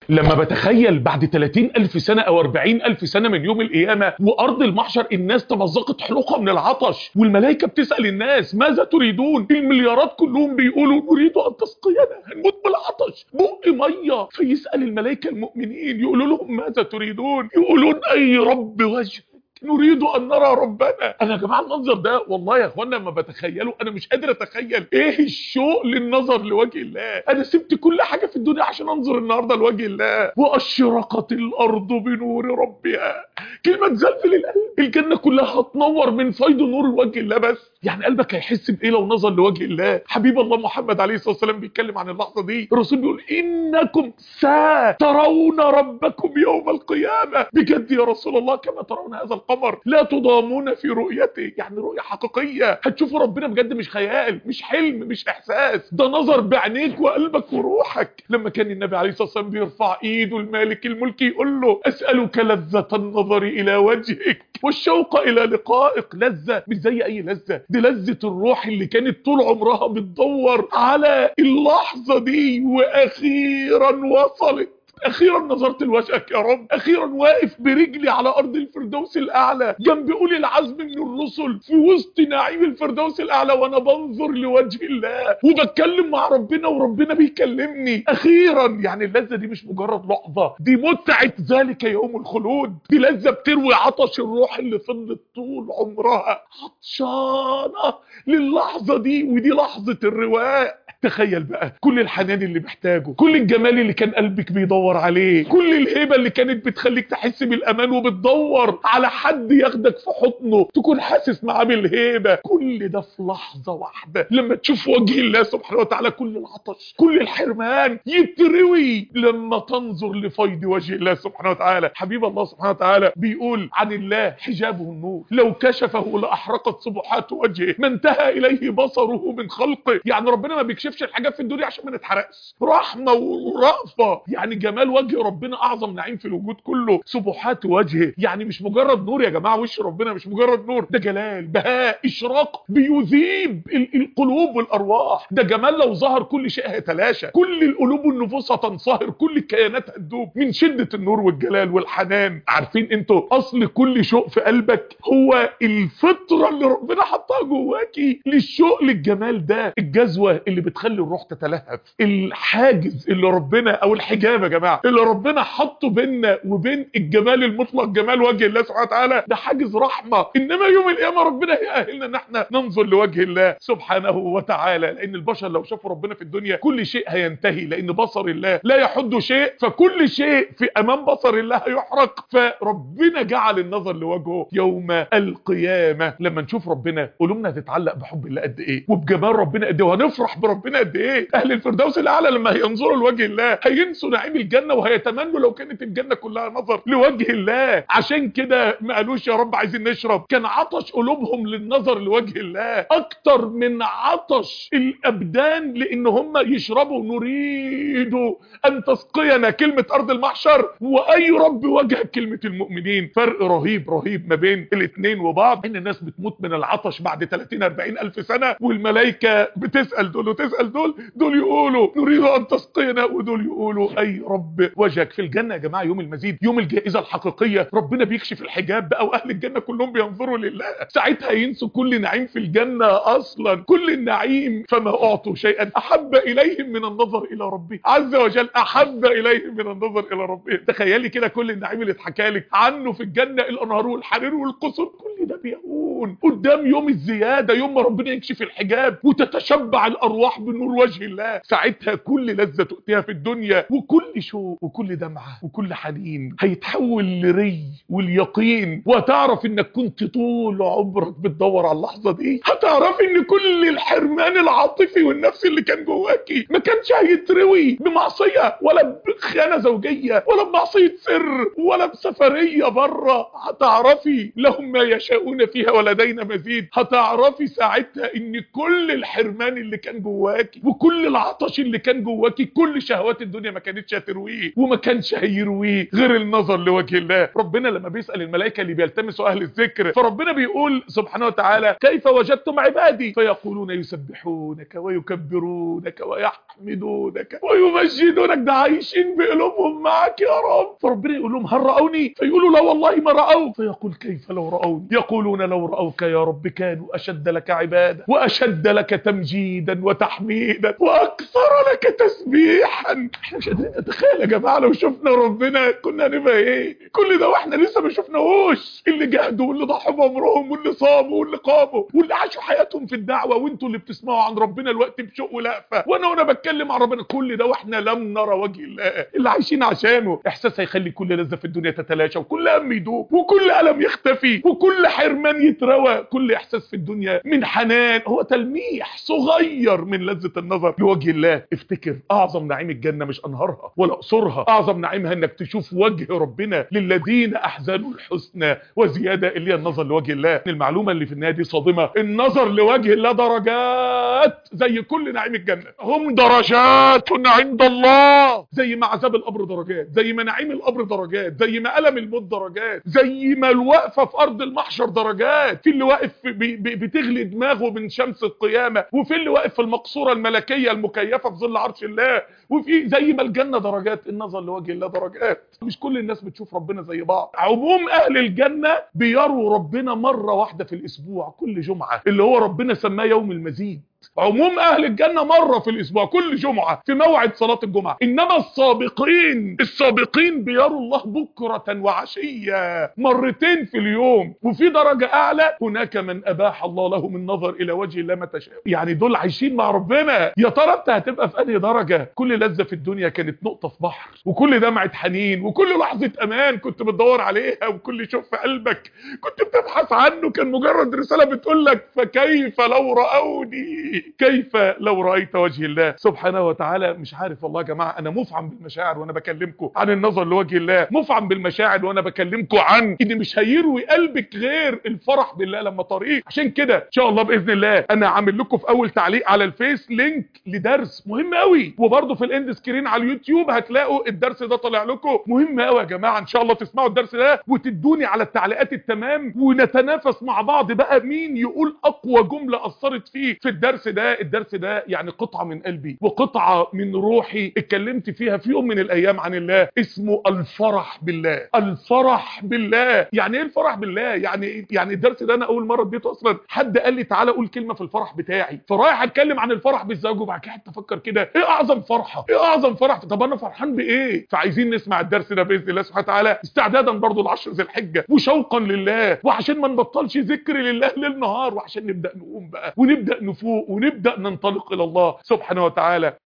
لما بتخيل بعد 30,000 سنة او 40,000 سنة من يوم القيامة وارض المحشر الناس تمزقت حلقها من العطش، والملائكة بتسأل الناس ماذا تريدون؟ المليارات كلهم بيقولوا نريد ان تسقينا، هنموت بالعطش، بق مية. فيسأل الملائكة المؤمنين يقولوا لهم ماذا تريدون؟ يقولون اي رب وجه، نريد ان نرى ربنا. انا يا جماعه المنظر ده والله يا اخوانا لما بتخيله انا مش قادر اتخيل ايه الشوق للنظر لوجه الله. انا سبت كل حاجه في الدنيا عشان انظر النهارده لوجه الله. واشرقت الارض بنور ربها، كلمه تزلزل القلب. الجنه كلها هتنور من فيض نور وجه الله. بس يعني قلبك هيحس بايه لو نظر لوجه الله؟ حبيب الله محمد عليه الصلاه والسلام بيتكلم عن اللحظه دي. الرسول بيقول انكم سترون ربكم يوم القيامه. بجد يا رسول الله كما ترون هذا القمر لا تضامون في رؤيته، يعني رؤيه حقيقيه. هتشوفوا ربنا بجد، مش خيال، مش حلم، مش احساس، ده نظر بعينيك وقلبك وروحك. لما كان النبي عليه الصلاه والسلام بيرفع ايده المالك الملك يقول له اسالك لذه النظر الى وجهك والشوق الى لقائك. لذه مش زي اي لذه، دي لذه الروح اللي كانت طول عمرها بتدور على اللحظه دي واخيرا وصلت. اخيرا نظرت لوجهك يا رب، اخيرا واقف برجلي على ارض الفردوس الاعلى جنب اولي العزم من الرسل في وسط نعيم الفردوس الاعلى، وانا بنظر لوجه الله وبتكلم مع ربنا وربنا بيكلمني. اخيرا يعني اللذه دي مش مجرد لحظه، دي متعه ذلك يوم الخلود. دي لذه بتروي عطش الروح اللي فضلت طول عمرها عطشانه للحظه دي، ودي لحظه الرواء. تخيل بقى كل الحنان اللي محتاجه، كل الجمال اللي كان قلبك بيدور عليه، كل الهيبة اللي كانت بتخليك تحس بالأمان وبتدور على حد ياخدك في حضنه تكون حاسس معاه بالهيبة، كل ده في لحظة واحدة لما تشوف وجه الله سبحانه وتعالى. كل العطش كل الحرمان يتروي لما تنظر لفيض وجه الله سبحانه وتعالى. حبيب الله سبحانه وتعالى بيقول عن الله حجابه النور لو كشفه لأحرقت سبحات وجهه ما انتهى إليه بصره من خلقه. يعني ربنا ما بيكشفش الحاجات في الدنيا عشان ما نتحرقش، رحمه ورأفه. يعني جمال وجه ربنا اعظم نعيم في الوجود كله. سبحات وجهه يعني مش مجرد نور يا جماعه، وش ربنا مش مجرد نور، ده جلال بهاء اشراق بيذيب القلوب والارواح. ده جمال لو ظهر كل شيء هيتلاشى، كل القلوب والنفوس هتنصهر، كل الكيانات هتدوب من شده النور والجلال والحنان. عارفين انتوا اصل كل شوق في قلبك هو الفطره اللي ربنا حطها جواكي للشوق للجمال ده. الجذوه اللي بتخلي الروح تتلهف، الحاجز اللي ربنا او الحجاب يا جماعه اللي ربنا حطه بيننا وبين الجمال المطلق جمال وجه الله سبحانه وتعالى، ده حاجز رحمه. انما يوم القيامه ربنا هيأهلنا ان احنا ننظر لوجه الله سبحانه وتعالى. لان البشر لو شافوا ربنا في الدنيا كل شيء هينتهي، لان بصر الله لا يحد شيء، فكل شيء في امام بصر الله هيحرق. فربنا جعل النظر لوجهه يوم القيامه. لما نشوف ربنا قلوبنا هتتعلق بحب الله قد ايه وبجمال ربنا قد ايه، وهنفرح بربنا قد ايه. اهل الفردوس الاعلى لما هينظروا لوجه الله هينسوا نعيم الجنه وهيتمنوا لو كانت الجنه كلها نظر لوجه الله. عشان كده ما قالوش يا رب عايزين نشرب، كان عطش قلوبهم للنظر لوجه الله اكتر من عطش الابدان لان هم يشربوا. نريد ان تسقينا كلمه ارض المحشر، واي رب وجهك كلمه المؤمنين. فرق رهيب رهيب ما بين الاثنين وبعض. ان الناس بتموت من العطش بعد 30-40 الف سنه، والملائكه بتسال دول وتسال دول، دول يقولوا نريد ان تسقينا ودول يقولوا اي رب وجهك. في الجنه يا جماعه يوم المزيد، يوم الجائزه الحقيقيه، ربنا بيكشف الحجاب بقى واهل الجنه كلهم بينظروا لله. ساعتها ينسوا كل نعيم في الجنه اصلا، كل النعيم. فما اعطوا شيئا احب اليهم من النظر الى ربه عز وجل، احب اليهم من النظر الى ربه. تخيلي كده كل النعيم اللي اتحكى لك عنه في الجنه، الانهار والحرير والقصور، كل ده بيهون قدام يوم الزياده، يوم ما ربنا يكشف الحجاب وتتشبع الارواح بنور وجه الله. ساعتها كل لذة تؤتيها في الدنيا وكل شوق وكل دمعة وكل حنين هيتحول لري واليقين، وهتعرف انك كنت طول عمرك بتدور على اللحظة دي. هتعرف ان كل الحرمان العاطفي والنفسي اللي كان جواكي ما كانش هيتروي بمعصية ولا بخيانة زوجية ولا بمعصية سر ولا بسفرية بره. هتعرفي لهم ما يشاءون فيها ولدينا ولدينا مزيد. هتعرفي ساعتها ان كل الحرمان اللي كان جواكي وكل العطش اللي كان جواكي، كل شهوات الدنيا ما كانتش هترويه وما كانش هيرويه غير النظر لوجه الله. ربنا لما بيسأل الملائكة اللي بيلتمسوا اهل الذكر، فربنا بيقول سبحانه وتعالى: كيف وجدتم عبادي؟ فيقولون يسبحونك ويكبرونك ويحمدونك ويمجدونك. ده عايشين بقلوبهم معك يا رب. فربنا يقول لهم: هل رأوني؟ فيقولوا: لا والله ما رأوا. فيقول: كيف لو رأوني؟ يقولون: لو رأوك يا رب كانوا أشد لك عبادة وأشد لك تمجيدا وتحميدا وأكثر لك تسبيحا. احنا مش قادرين نتخيل يا جماعة لو شفنا ربنا كنا هنبقى ايه. كل ده واحنا لسه ما شفناهوش. اللي جهدوا واللي ضحوا بعمرهم واللي صاموا واللي قاموا واللي عاشوا حياتهم في الدعوة، وانتوا اللي بتسمعوا عن ربنا الوقت بشوق ولهفة، وانا بتكلم عن ربنا، كل ده واحنا لم نرى وجه الله اللي عايشين عشانه. احساس هيخلي كل لذة في الدنيا تتلاشى، وكل هم يدوب، وكل ألم يختفي، وكل حرمان يتروى. كل احساس في الدنيا من حنان هو تلميح صغير من لذة النظر لوجه الله. افتكر اعظم نعيم الجنة مش انهارها ولا قصورها، اعظم نعيمها انك تشوف وجه ربنا. للذين احزنوا الحسنى وزيادة، اللي هي النظر لوجه الله. المعلومة اللي في النهاية دي صادمة. النظر لوجه الله درجات زي كل نعيم الجنة. هم درجات عند الله. زي ما عذاب القبر درجات، زي ما نعيم القبر درجات، زي ما ألم الموت درجات، زي ما الوقفة في أرض المحشر درجات. في اللي واقف بتغلي دماغه من شمس القيامة، وفي اللي واقف في المقصورة الملكية المكيفة في ظل عرش الله، وفي زي ما الجنة درجات، النظر لوجه الله درجات. مش كل الناس بتشوف ربنا زي بعض. عموم أهل الجنة بيروا ربنا مرة واحدة في الأسبوع، كل جمعة، اللي هو ربنا سماه يوم المزيد. عموم اهل الجنة مرة في الاسبوع، كل جمعة في موعد صلاة الجمعة. انما السابقين بيروا الله بكرة وعشية، مرتين في اليوم. وفي درجة اعلى: هناك من اباح الله لهم النظر الى وجه الله متى شاء. يعني دول عايشين مع ربنا. يا ترى انت هتبقى في انهي درجة؟ كل لذة في الدنيا كانت نقطة في بحر، وكل دمعة حنين، وكل لحظة امان كنت بتدور عليها، وكل شوف في قلبك كنت بتبحث عنه كان مجرد رسالة بتقول لك: فكيف لو رأوني، كيف لو رأيت وجه الله سبحانه وتعالى. مش عارف والله يا جماعة، أنا مفعم بالمشاعر وأنا بكلمكم عن النظر لوجه الله، مفعم بالمشاعر وأنا بكلمكم عن إن مش هيروي قلبك غير الفرح بالله لما طريق. عشان كده إن شاء الله بإذن الله أنا عامل لكم في أول تعليق على الفيس لينك لدرس مهم قوي، وبرضه في الاند سكرين على اليوتيوب هتلاقوا الدرس ده طالع لكم. مهم قوي يا جماعة، إن شاء الله تسمعوا الدرس ده وتدوني على التعليقات التمام، ونتنافس مع بعض بقى مين يقول أقوى جملة أثرت فيه في الدرس ده. الدرس ده يعني قطعة من قلبي وقطعة من روحي اتكلمت فيها في يوم من الايام عن الله، اسمه الفرح بالله. الفرح بالله يعني ايه الفرح بالله؟ يعني الدرس ده انا اول مرة اديته اصلا حد قال لي تعالى قول كلمة في الفرح بتاعي، فرايح اتكلم عن الفرح بالزوج، وبعد كده افكر كده ايه اعظم فرحة، ايه اعظم فرح، طب انا فرحان بايه؟ فعايزين نسمع الدرس ده باذن الله سبحانه وتعالى، استعدادا برضو ل10 ذي الحجة، وشوقا لله، وعشان ما نبطلش ذكر لله ليل نهار، وعشان نبدا نقوم بقى ونبدا نفوق ونبدا ننطلق الى الله سبحانه وتعالى.